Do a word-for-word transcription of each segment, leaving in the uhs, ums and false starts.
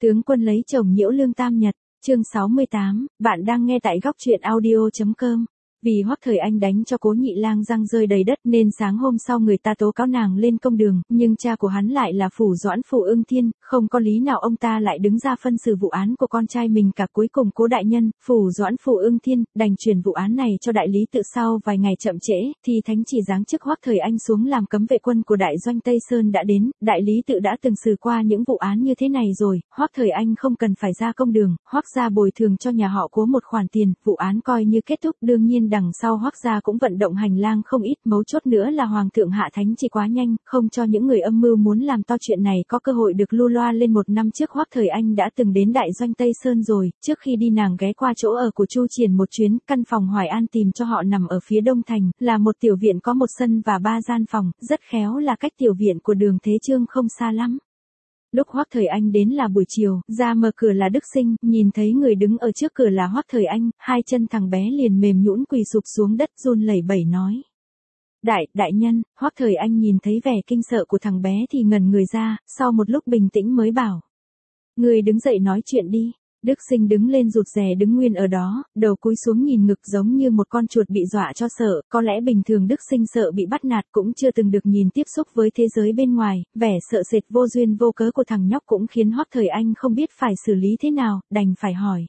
Tướng quân lấy chồng nhiễu lương tam nhật, chương sáu mươi tám, bạn đang nghe tại góc truyện audio chấm com. Vì Hoắc Thời Anh đánh cho Cố Nhị Lang răng rơi đầy đất nên sáng hôm sau người ta tố cáo nàng lên công đường, nhưng cha của hắn lại là Phủ Doãn Phủ Ưng Thiên, không có lý nào ông ta lại đứng ra phân xử vụ án của con trai mình cả. Cuối cùng Cố đại nhân, Phủ Doãn Phủ Ưng Thiên, đành truyền vụ án này cho đại lý tự. Sau vài ngày chậm trễ, thì thánh chỉ giáng chức Hoắc Thời Anh xuống làm cấm vệ quân của đại doanh Tây Sơn đã đến. Đại lý tự đã từng xử qua những vụ án như thế này rồi, Hoắc Thời Anh không cần phải ra công đường, Hoắc gia bồi thường cho nhà họ Cố một khoản tiền, vụ án coi như kết thúc. Đương nhiên đằng sau Hoắc gia cũng vận động hành lang không ít, mấu chốt nữa là hoàng thượng hạ thánh chỉ quá nhanh, không cho những người âm mưu muốn làm to chuyện này có cơ hội được lưu loa lên. Một năm trước Hoắc Thời Anh đã từng đến đại doanh Tây Sơn rồi, trước khi đi nàng ghé qua chỗ ở của Chu Triển một chuyến, căn phòng Hoài An tìm cho họ nằm ở phía đông thành, là một tiểu viện có một sân và ba gian phòng, rất khéo là cách tiểu viện của Đường Thế Chương không xa lắm. Lúc Hoắc Thời Anh đến là buổi chiều, ra mở cửa là Đức Sinh, nhìn thấy người đứng ở trước cửa là Hoắc Thời Anh, hai chân thằng bé liền mềm nhũn quỳ sụp xuống đất run lẩy bẩy nói. Đại, đại nhân. Hoắc Thời Anh nhìn thấy vẻ kinh sợ của thằng bé thì ngẩn người ra, sau một lúc bình tĩnh mới bảo. Người đứng dậy nói chuyện đi. Đức Sinh đứng lên rụt rè đứng nguyên ở đó, đầu cúi xuống nhìn ngực giống như một con chuột bị dọa cho sợ. Có lẽ bình thường Đức Sinh sợ bị bắt nạt, cũng chưa từng được nhìn tiếp xúc với thế giới bên ngoài, vẻ sợ sệt vô duyên vô cớ của thằng nhóc cũng khiến Hoắc Thời Anh không biết phải xử lý thế nào, đành phải hỏi.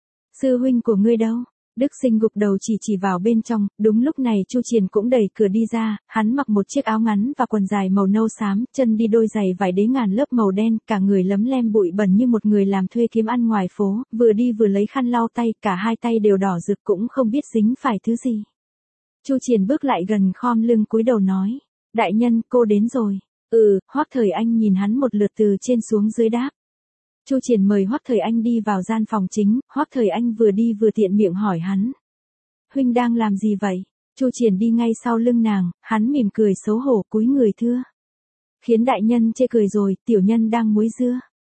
Sư huynh của ngươi đâu? Đức Sinh gục đầu chỉ chỉ vào bên trong. Đúng lúc này Chu Triển cũng đẩy cửa đi ra, hắn mặc một chiếc áo ngắn và quần dài màu nâu xám, chân đi đôi giày vải đế ngàn lớp màu đen, cả người lấm lem bụi bẩn như một người làm thuê kiếm ăn ngoài phố, vừa đi vừa lấy khăn lau tay, cả hai tay đều đỏ rực cũng không biết dính phải thứ gì. Chu Triển bước lại gần khom lưng cúi đầu nói, đại nhân, cô đến rồi. Ừ. Hoắc Thời Anh nhìn hắn một lượt từ trên xuống dưới đáp. Chu Triển mời Hoắc Thời Anh đi vào gian phòng chính, Hoắc Thời Anh vừa đi vừa tiện miệng hỏi hắn. Huynh đang làm gì vậy? Chu Triển đi ngay sau lưng nàng, hắn mỉm cười xấu hổ cúi người thưa. Khiến đại nhân chê cười rồi, tiểu nhân đang muối dưa.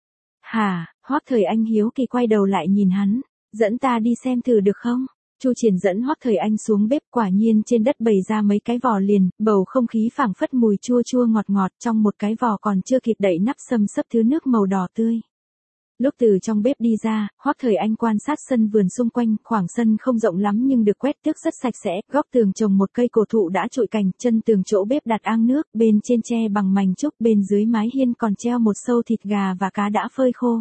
Hả? Hoắc Thời Anh hiếu kỳ quay đầu lại nhìn hắn, dẫn ta đi xem thử được không? Chu Triển dẫn Hoắc Thời Anh xuống bếp, quả nhiên trên đất bày ra mấy cái vò liền, bầu không khí phảng phất mùi chua chua ngọt ngọt, trong một cái vò còn chưa kịp đậy nắp xâm xấp thứ nước màu đỏ tươi. Lúc từ trong bếp đi ra, Hoắc Thời Anh quan sát sân vườn xung quanh, khoảng sân không rộng lắm nhưng được quét tước rất sạch sẽ, góc tường trồng một cây cổ thụ đã trụi cành, chân tường chỗ bếp đặt ang nước, bên trên tre bằng mành trúc, bên dưới mái hiên còn treo một sâu thịt gà và cá đã phơi khô.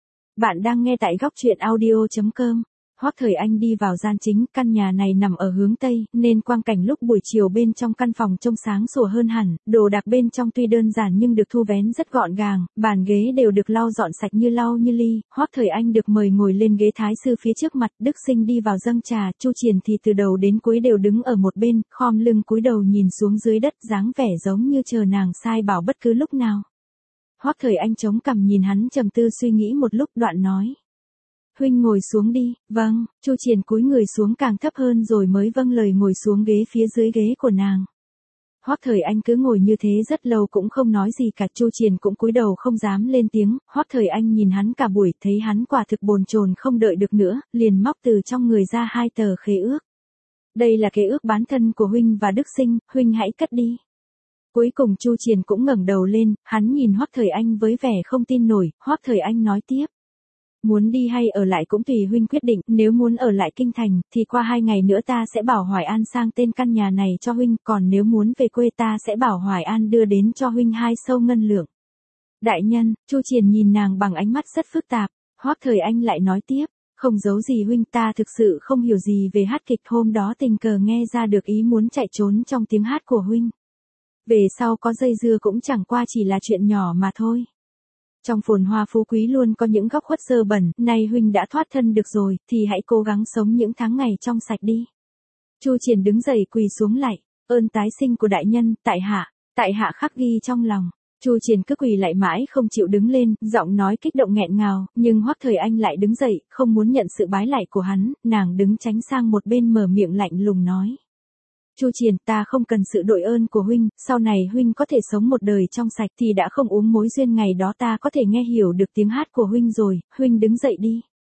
Bạn đang nghe tại góc truyện audio chấm com. Hoắc Thời Anh đi vào gian chính, căn nhà này nằm ở hướng Tây, nên quang cảnh lúc buổi chiều bên trong căn phòng trông sáng sủa hơn hẳn, đồ đạc bên trong tuy đơn giản nhưng được thu vén rất gọn gàng, bàn ghế đều được lau dọn sạch như lau như ly. Hoắc Thời Anh được mời ngồi lên ghế thái sư phía trước mặt, Đức Sinh đi vào dâng trà, Chu Triển thì từ đầu đến cuối đều đứng ở một bên, khom lưng cúi đầu nhìn xuống dưới đất, dáng vẻ giống như chờ nàng sai bảo bất cứ lúc nào. Hoắc Thời Anh chống cằm nhìn hắn trầm tư suy nghĩ một lúc, đoạn nói. Huynh ngồi xuống đi. Vâng. Chu Triển cúi người xuống càng thấp hơn rồi mới vâng lời ngồi xuống ghế phía dưới ghế của nàng. Hoắc Thời Anh cứ ngồi như thế rất lâu cũng không nói gì cả, Chu Triển cũng cúi đầu không dám lên tiếng. Hoắc Thời Anh nhìn hắn cả buổi, thấy hắn quả thực bồn chồn không đợi được nữa, liền móc từ trong người ra hai tờ khế ước. Đây là khế ước bán thân của huynh và Đức Sinh, huynh hãy cất đi. Cuối cùng Chu Triển cũng ngẩng đầu lên, hắn nhìn Hoắc Thời Anh với vẻ không tin nổi. Hoắc Thời Anh nói tiếp. Muốn đi hay ở lại cũng tùy huynh quyết định, nếu muốn ở lại kinh thành, thì qua hai ngày nữa ta sẽ bảo Hoài An sang tên căn nhà này cho huynh, còn nếu muốn về quê ta sẽ bảo Hoài An đưa đến cho huynh hai sâu ngân lượng. Đại nhân. Chu Triển nhìn nàng bằng ánh mắt rất phức tạp. Hoắc Thời Anh lại nói tiếp, không giấu gì huynh, ta thực sự không hiểu gì về hát kịch, hôm đó tình cờ nghe ra được ý muốn chạy trốn trong tiếng hát của huynh. Về sau có dây dưa cũng chẳng qua chỉ là chuyện nhỏ mà thôi. Trong phồn hoa phú quý luôn có những góc khuất dơ bẩn, nay huynh đã thoát thân được rồi, thì hãy cố gắng sống những tháng ngày trong sạch đi. Chu Triển đứng dậy quỳ xuống lạy, ơn tái sinh của đại nhân, tại hạ, tại hạ khắc ghi trong lòng. Chu Triển cứ quỳ lại mãi không chịu đứng lên, giọng nói kích động nghẹn ngào, nhưng Hoắc Thời Anh lại đứng dậy, không muốn nhận sự bái lạy của hắn, nàng đứng tránh sang một bên mở miệng lạnh lùng nói. Chu Triển, ta không cần sự đội ơn của huynh, sau này huynh có thể sống một đời trong sạch thì đã không uống mối duyên ngày đó ta có thể nghe hiểu được tiếng hát của huynh rồi, huynh đứng dậy đi.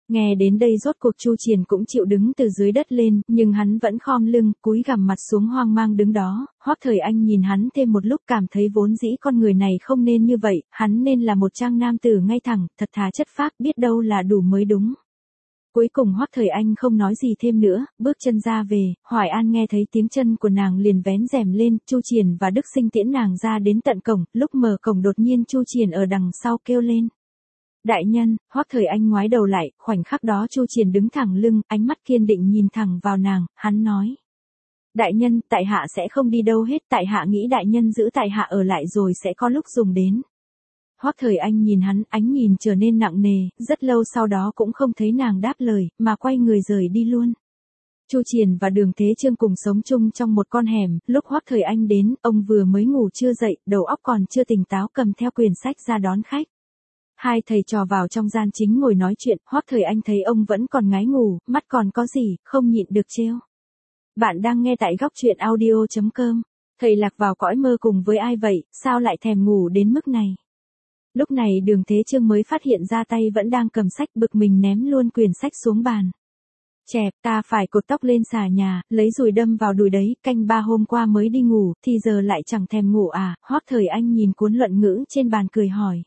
Nghe đến đây rốt cuộc Chu Triền cũng chịu đứng từ dưới đất lên, nhưng hắn vẫn khom lưng, cúi gằm mặt xuống hoang mang đứng đó. Hoắc Thời Anh nhìn hắn thêm một lúc cảm thấy vốn dĩ con người này không nên như vậy, hắn nên là một trang nam tử ngay thẳng, thật thà chất phác, biết đâu là đủ mới đúng. Cuối cùng Hoắc Thời Anh không nói gì thêm nữa, bước chân ra về. Hoài An nghe thấy tiếng chân của nàng liền vén rèm lên, Chu Triền và Đức Sinh tiễn nàng ra đến tận cổng, lúc mở cổng đột nhiên Chu Triền ở đằng sau kêu lên. Đại nhân. Hoắc Thời Anh ngoái đầu lại, khoảnh khắc đó Chu Triền đứng thẳng lưng, ánh mắt kiên định nhìn thẳng vào nàng, hắn nói. Đại nhân, tại hạ sẽ không đi đâu hết, tại hạ nghĩ đại nhân giữ tại hạ ở lại rồi sẽ có lúc dùng đến. Hoắc Thời Anh nhìn hắn, ánh nhìn trở nên nặng nề, rất lâu sau đó cũng không thấy nàng đáp lời, mà quay người rời đi luôn. Chu Triền và Đường Thế Chương cùng sống chung trong một con hẻm, lúc Hoắc Thời Anh đến, ông vừa mới ngủ chưa dậy, đầu óc còn chưa tỉnh táo cầm theo quyển sách ra đón khách. Hai thầy trò vào trong gian chính ngồi nói chuyện, Hoắc Thời Anh thấy ông vẫn còn ngái ngủ, mắt còn có gì, không nhịn được trêu. Bạn đang nghe tại góc truyện audio chấm com. Thầy lạc vào cõi mơ cùng với ai vậy, sao lại thèm ngủ đến mức này? Lúc này Đường Thế Chương mới phát hiện ra tay vẫn đang cầm sách, bực mình ném luôn quyển sách xuống bàn. Chẹp, ta phải cột tóc lên xà nhà, lấy dùi đâm vào đùi đấy, canh ba hôm qua mới đi ngủ, thì giờ lại chẳng thèm ngủ à? Hoắc Thời Anh nhìn cuốn luận ngữ trên bàn cười hỏi.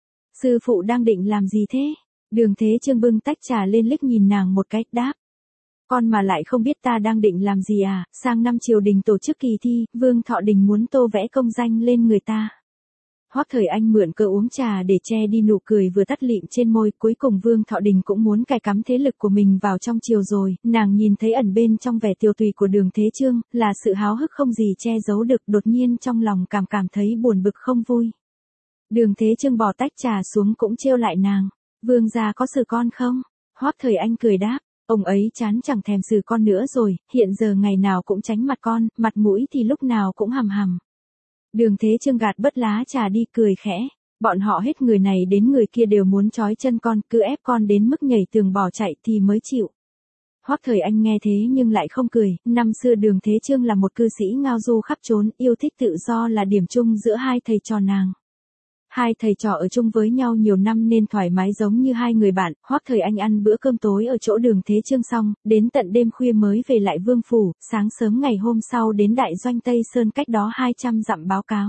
Sư phụ đang định làm gì thế? Đường Thế Chương bưng tách trà lên liếc nhìn nàng một cái, đáp. Con mà lại không biết ta đang định làm gì à? Sang năm triều đình tổ chức kỳ thi, Vương Thọ Đình muốn tô vẽ công danh lên người ta. Hoắc Thời Anh mượn cơ uống trà để che đi nụ cười vừa tắt lịm trên môi, cuối cùng Vương Thọ Đình cũng muốn cài cắm thế lực của mình vào trong triều rồi, nàng nhìn thấy ẩn bên trong vẻ tiều tùy của Đường Thế Chương, là sự háo hức không gì che giấu được, đột nhiên trong lòng cảm cảm thấy buồn bực không vui. Đường Thế Chương bỏ tách trà xuống cũng trêu lại nàng, Vương gia có xử con không? Hoắc Thời Anh cười đáp, ông ấy chán chẳng thèm xử con nữa rồi, hiện giờ ngày nào cũng tránh mặt con, mặt mũi thì lúc nào cũng hằm hằm. Đường Thế Chương gạt bớt lá trà đi cười khẽ, bọn họ hết người này đến người kia đều muốn trói chân con, cứ ép con đến mức nhảy tường bỏ chạy thì mới chịu. Hoắc Thời Anh nghe thế nhưng lại không cười, năm xưa Đường Thế Chương là một cư sĩ ngao du khắp trốn, yêu thích tự do là điểm chung giữa hai thầy trò nàng. Hai thầy trò ở chung với nhau nhiều năm nên thoải mái giống như hai người bạn. Hoắc Thời Anh ăn bữa cơm tối ở chỗ Đường Thế Chương xong, đến tận đêm khuya mới về lại Vương phủ, sáng sớm ngày hôm sau đến đại doanh Tây Sơn cách đó hai trăm dặm báo cáo.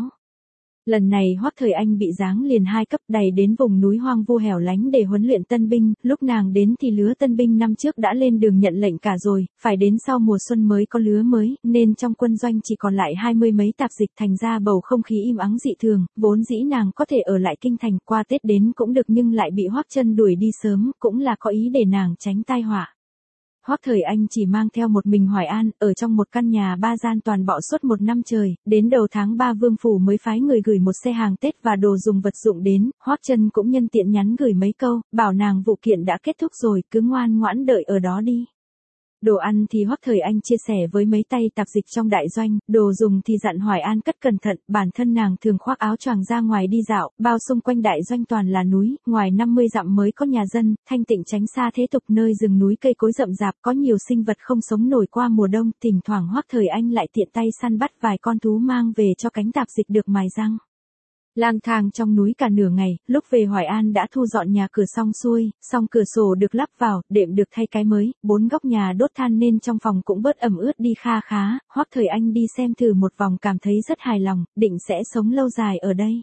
Lần này Hoắc Thời Anh bị giáng liền hai cấp, đày đến vùng núi hoang vu hẻo lánh để huấn luyện tân binh, lúc nàng đến thì lứa tân binh năm trước đã lên đường nhận lệnh cả rồi, phải đến sau mùa xuân mới có lứa mới, nên trong quân doanh chỉ còn lại hai mươi mấy tạp dịch, thành ra bầu không khí im ắng dị thường, vốn dĩ nàng có thể ở lại kinh thành qua Tết đến cũng được nhưng lại bị Hoắc Chân đuổi đi sớm, cũng là có ý để nàng tránh tai họa. Hoắc Thời Anh chỉ mang theo một mình Hoài An, ở trong một căn nhà ba gian toàn bọ suốt một năm trời, đến đầu tháng ba Vương phủ mới phái người gửi một xe hàng Tết và đồ dùng vật dụng đến, Hoắc Chân cũng nhân tiện nhắn gửi mấy câu, bảo nàng vụ kiện đã kết thúc rồi, cứ ngoan ngoãn đợi ở đó đi. Đồ ăn thì Hoắc Thời Anh chia sẻ với mấy tay tạp dịch trong đại doanh, đồ dùng thì dặn Hoài An cất cẩn thận, bản thân nàng thường khoác áo choàng ra ngoài đi dạo, bao xung quanh đại doanh toàn là núi, ngoài năm mươi dặm mới có nhà dân, thanh tịnh tránh xa thế tục, nơi rừng núi cây cối rậm rạp, có nhiều sinh vật không sống nổi qua mùa đông, thỉnh thoảng Hoắc Thời Anh lại tiện tay săn bắt vài con thú mang về cho cánh tạp dịch được mài răng. Lang thang trong núi cả nửa ngày, lúc về Hoài An đã thu dọn nhà cửa xong xuôi, xong cửa sổ được lắp vào, đệm được thay cái mới, bốn góc nhà đốt than nên trong phòng cũng bớt ẩm ướt đi kha khá. Hoắc Thời Anh đi xem thử một vòng cảm thấy rất hài lòng, định sẽ sống lâu dài ở đây.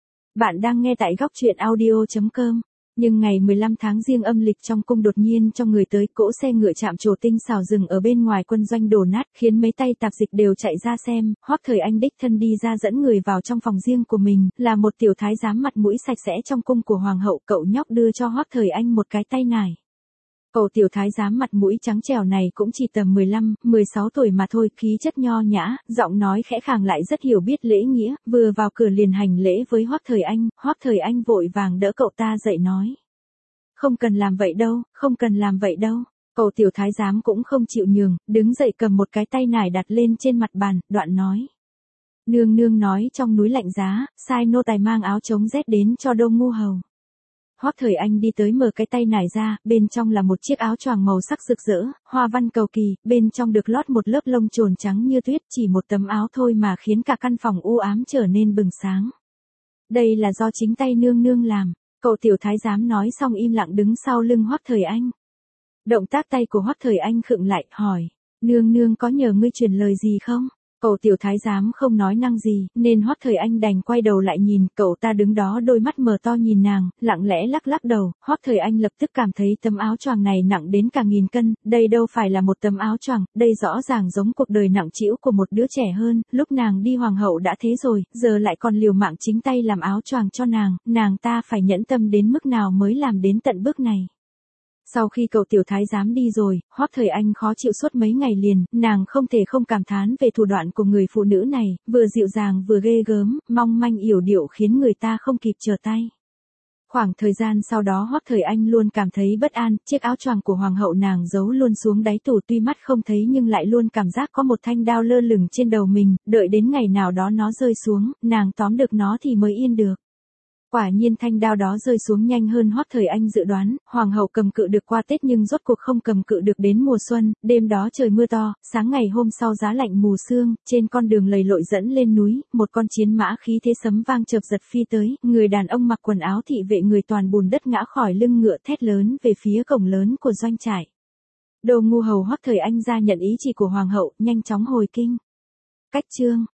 Bạn đang nghe tại góc truyện audio chấm com. Nhưng ngày mười lăm tháng Giêng âm lịch trong cung đột nhiên cho người tới, cỗ xe ngựa chạm trổ tinh xảo dừng ở bên ngoài quân doanh đổ nát, khiến mấy tay tạp dịch đều chạy ra xem. Hoắc Thời Anh đích thân đi ra dẫn người vào trong phòng riêng của mình, là một tiểu thái giám mặt mũi sạch sẽ trong cung của hoàng hậu. Cậu nhóc đưa cho Hoắc Thời Anh một cái tay nải. Cậu tiểu thái giám mặt mũi trắng trẻo này cũng chỉ tầm mười lăm, mười sáu tuổi mà thôi, khí chất nho nhã, giọng nói khẽ khàng lại rất hiểu biết lễ nghĩa, vừa vào cửa liền hành lễ với Hoắc Thời Anh. Hoắc Thời Anh vội vàng đỡ cậu ta dậy nói: "Không cần làm vậy đâu, không cần làm vậy đâu." Cậu tiểu thái giám cũng không chịu nhường, đứng dậy cầm một cái tay nải đặt lên trên mặt bàn, đoạn nói: "Nương nương nói trong núi lạnh giá, sai nô tài mang áo chống rét đến cho Đông Ngu hầu." Hoắc Thời Anh đi tới mở cái tay nải ra, bên trong là một chiếc áo choàng màu sắc rực rỡ, hoa văn cầu kỳ, bên trong được lót một lớp lông trồn trắng như tuyết, chỉ một tấm áo thôi mà khiến cả căn phòng u ám trở nên bừng sáng. "Đây là do chính tay nương nương làm." Cậu tiểu thái giám nói xong im lặng đứng sau lưng Hoắc Thời Anh. Động tác tay của Hoắc Thời Anh khựng lại, hỏi, nương nương có nhờ ngươi truyền lời gì không? Cậu tiểu thái giám không nói năng gì, nên Hoắc Thời Anh đành quay đầu lại nhìn, cậu ta đứng đó đôi mắt mở to nhìn nàng, lặng lẽ lắc lắc đầu. Hoắc Thời Anh lập tức cảm thấy tấm áo choàng này nặng đến cả nghìn cân, đây đâu phải là một tấm áo choàng, đây rõ ràng giống cuộc đời nặng trĩu của một đứa trẻ hơn, lúc nàng đi hoàng hậu đã thế rồi, giờ lại còn liều mạng chính tay làm áo choàng cho nàng, nàng ta phải nhẫn tâm đến mức nào mới làm đến tận bước này. Sau khi cậu tiểu thái giám đi rồi, Hoắc Thời Anh khó chịu suốt mấy ngày liền, nàng không thể không cảm thán về thủ đoạn của người phụ nữ này, vừa dịu dàng vừa ghê gớm, mong manh yểu điệu khiến người ta không kịp trở tay. Khoảng thời gian sau đó Hoắc Thời Anh luôn cảm thấy bất an, chiếc áo choàng của hoàng hậu nàng giấu luôn xuống đáy tủ, tuy mắt không thấy nhưng lại luôn cảm giác có một thanh đao lơ lửng trên đầu mình, đợi đến ngày nào đó nó rơi xuống, nàng tóm được nó thì mới yên được. Quả nhiên thanh đao đó rơi xuống nhanh hơn Hoắc Thời Anh dự đoán, hoàng hậu cầm cự được qua Tết nhưng rốt cuộc không cầm cự được đến mùa xuân, đêm đó trời mưa to, sáng ngày hôm sau giá lạnh mù sương, trên con đường lầy lội dẫn lên núi, một con chiến mã khí thế sấm vang chợp giật phi tới, người đàn ông mặc quần áo thị vệ người toàn bùn đất ngã khỏi lưng ngựa thét lớn về phía cổng lớn của doanh trại. Đồ ngu hầu Hoắc Thời Anh ra nhận ý chỉ của hoàng hậu, nhanh chóng hồi kinh. Cách chương